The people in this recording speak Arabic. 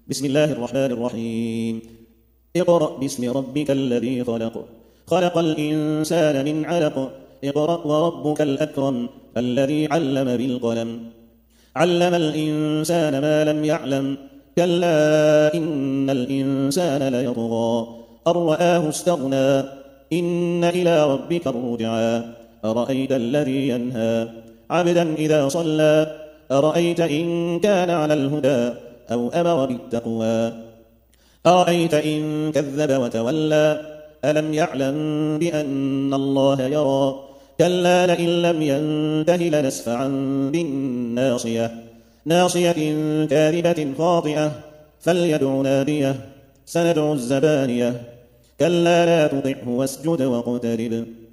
بسم الله الرحمن الرحيم. اقرأ باسم ربك الذي خلق، خلق الإنسان من علق. اقرأ وربك الأكرم الذي علم بالقلم، علم الإنسان ما لم يعلم. كلا إن الإنسان ليطغى أن رآه استغنى، إن إلى ربك الرجعى. أرأيت الذي ينهى عبدا إذا صلى، أرأيت إن كان على الهدى أو أمر بالتقوى. أرأيت إن كذب وتولى، ألم يعلم بأن الله يرى. كلا لئن لم ينته لنسفعا بالناصية، ناصية كاذبة خاطئة. فليدع ناديه سندع الزبانية. كلا لا تطعه واسجد واقترب.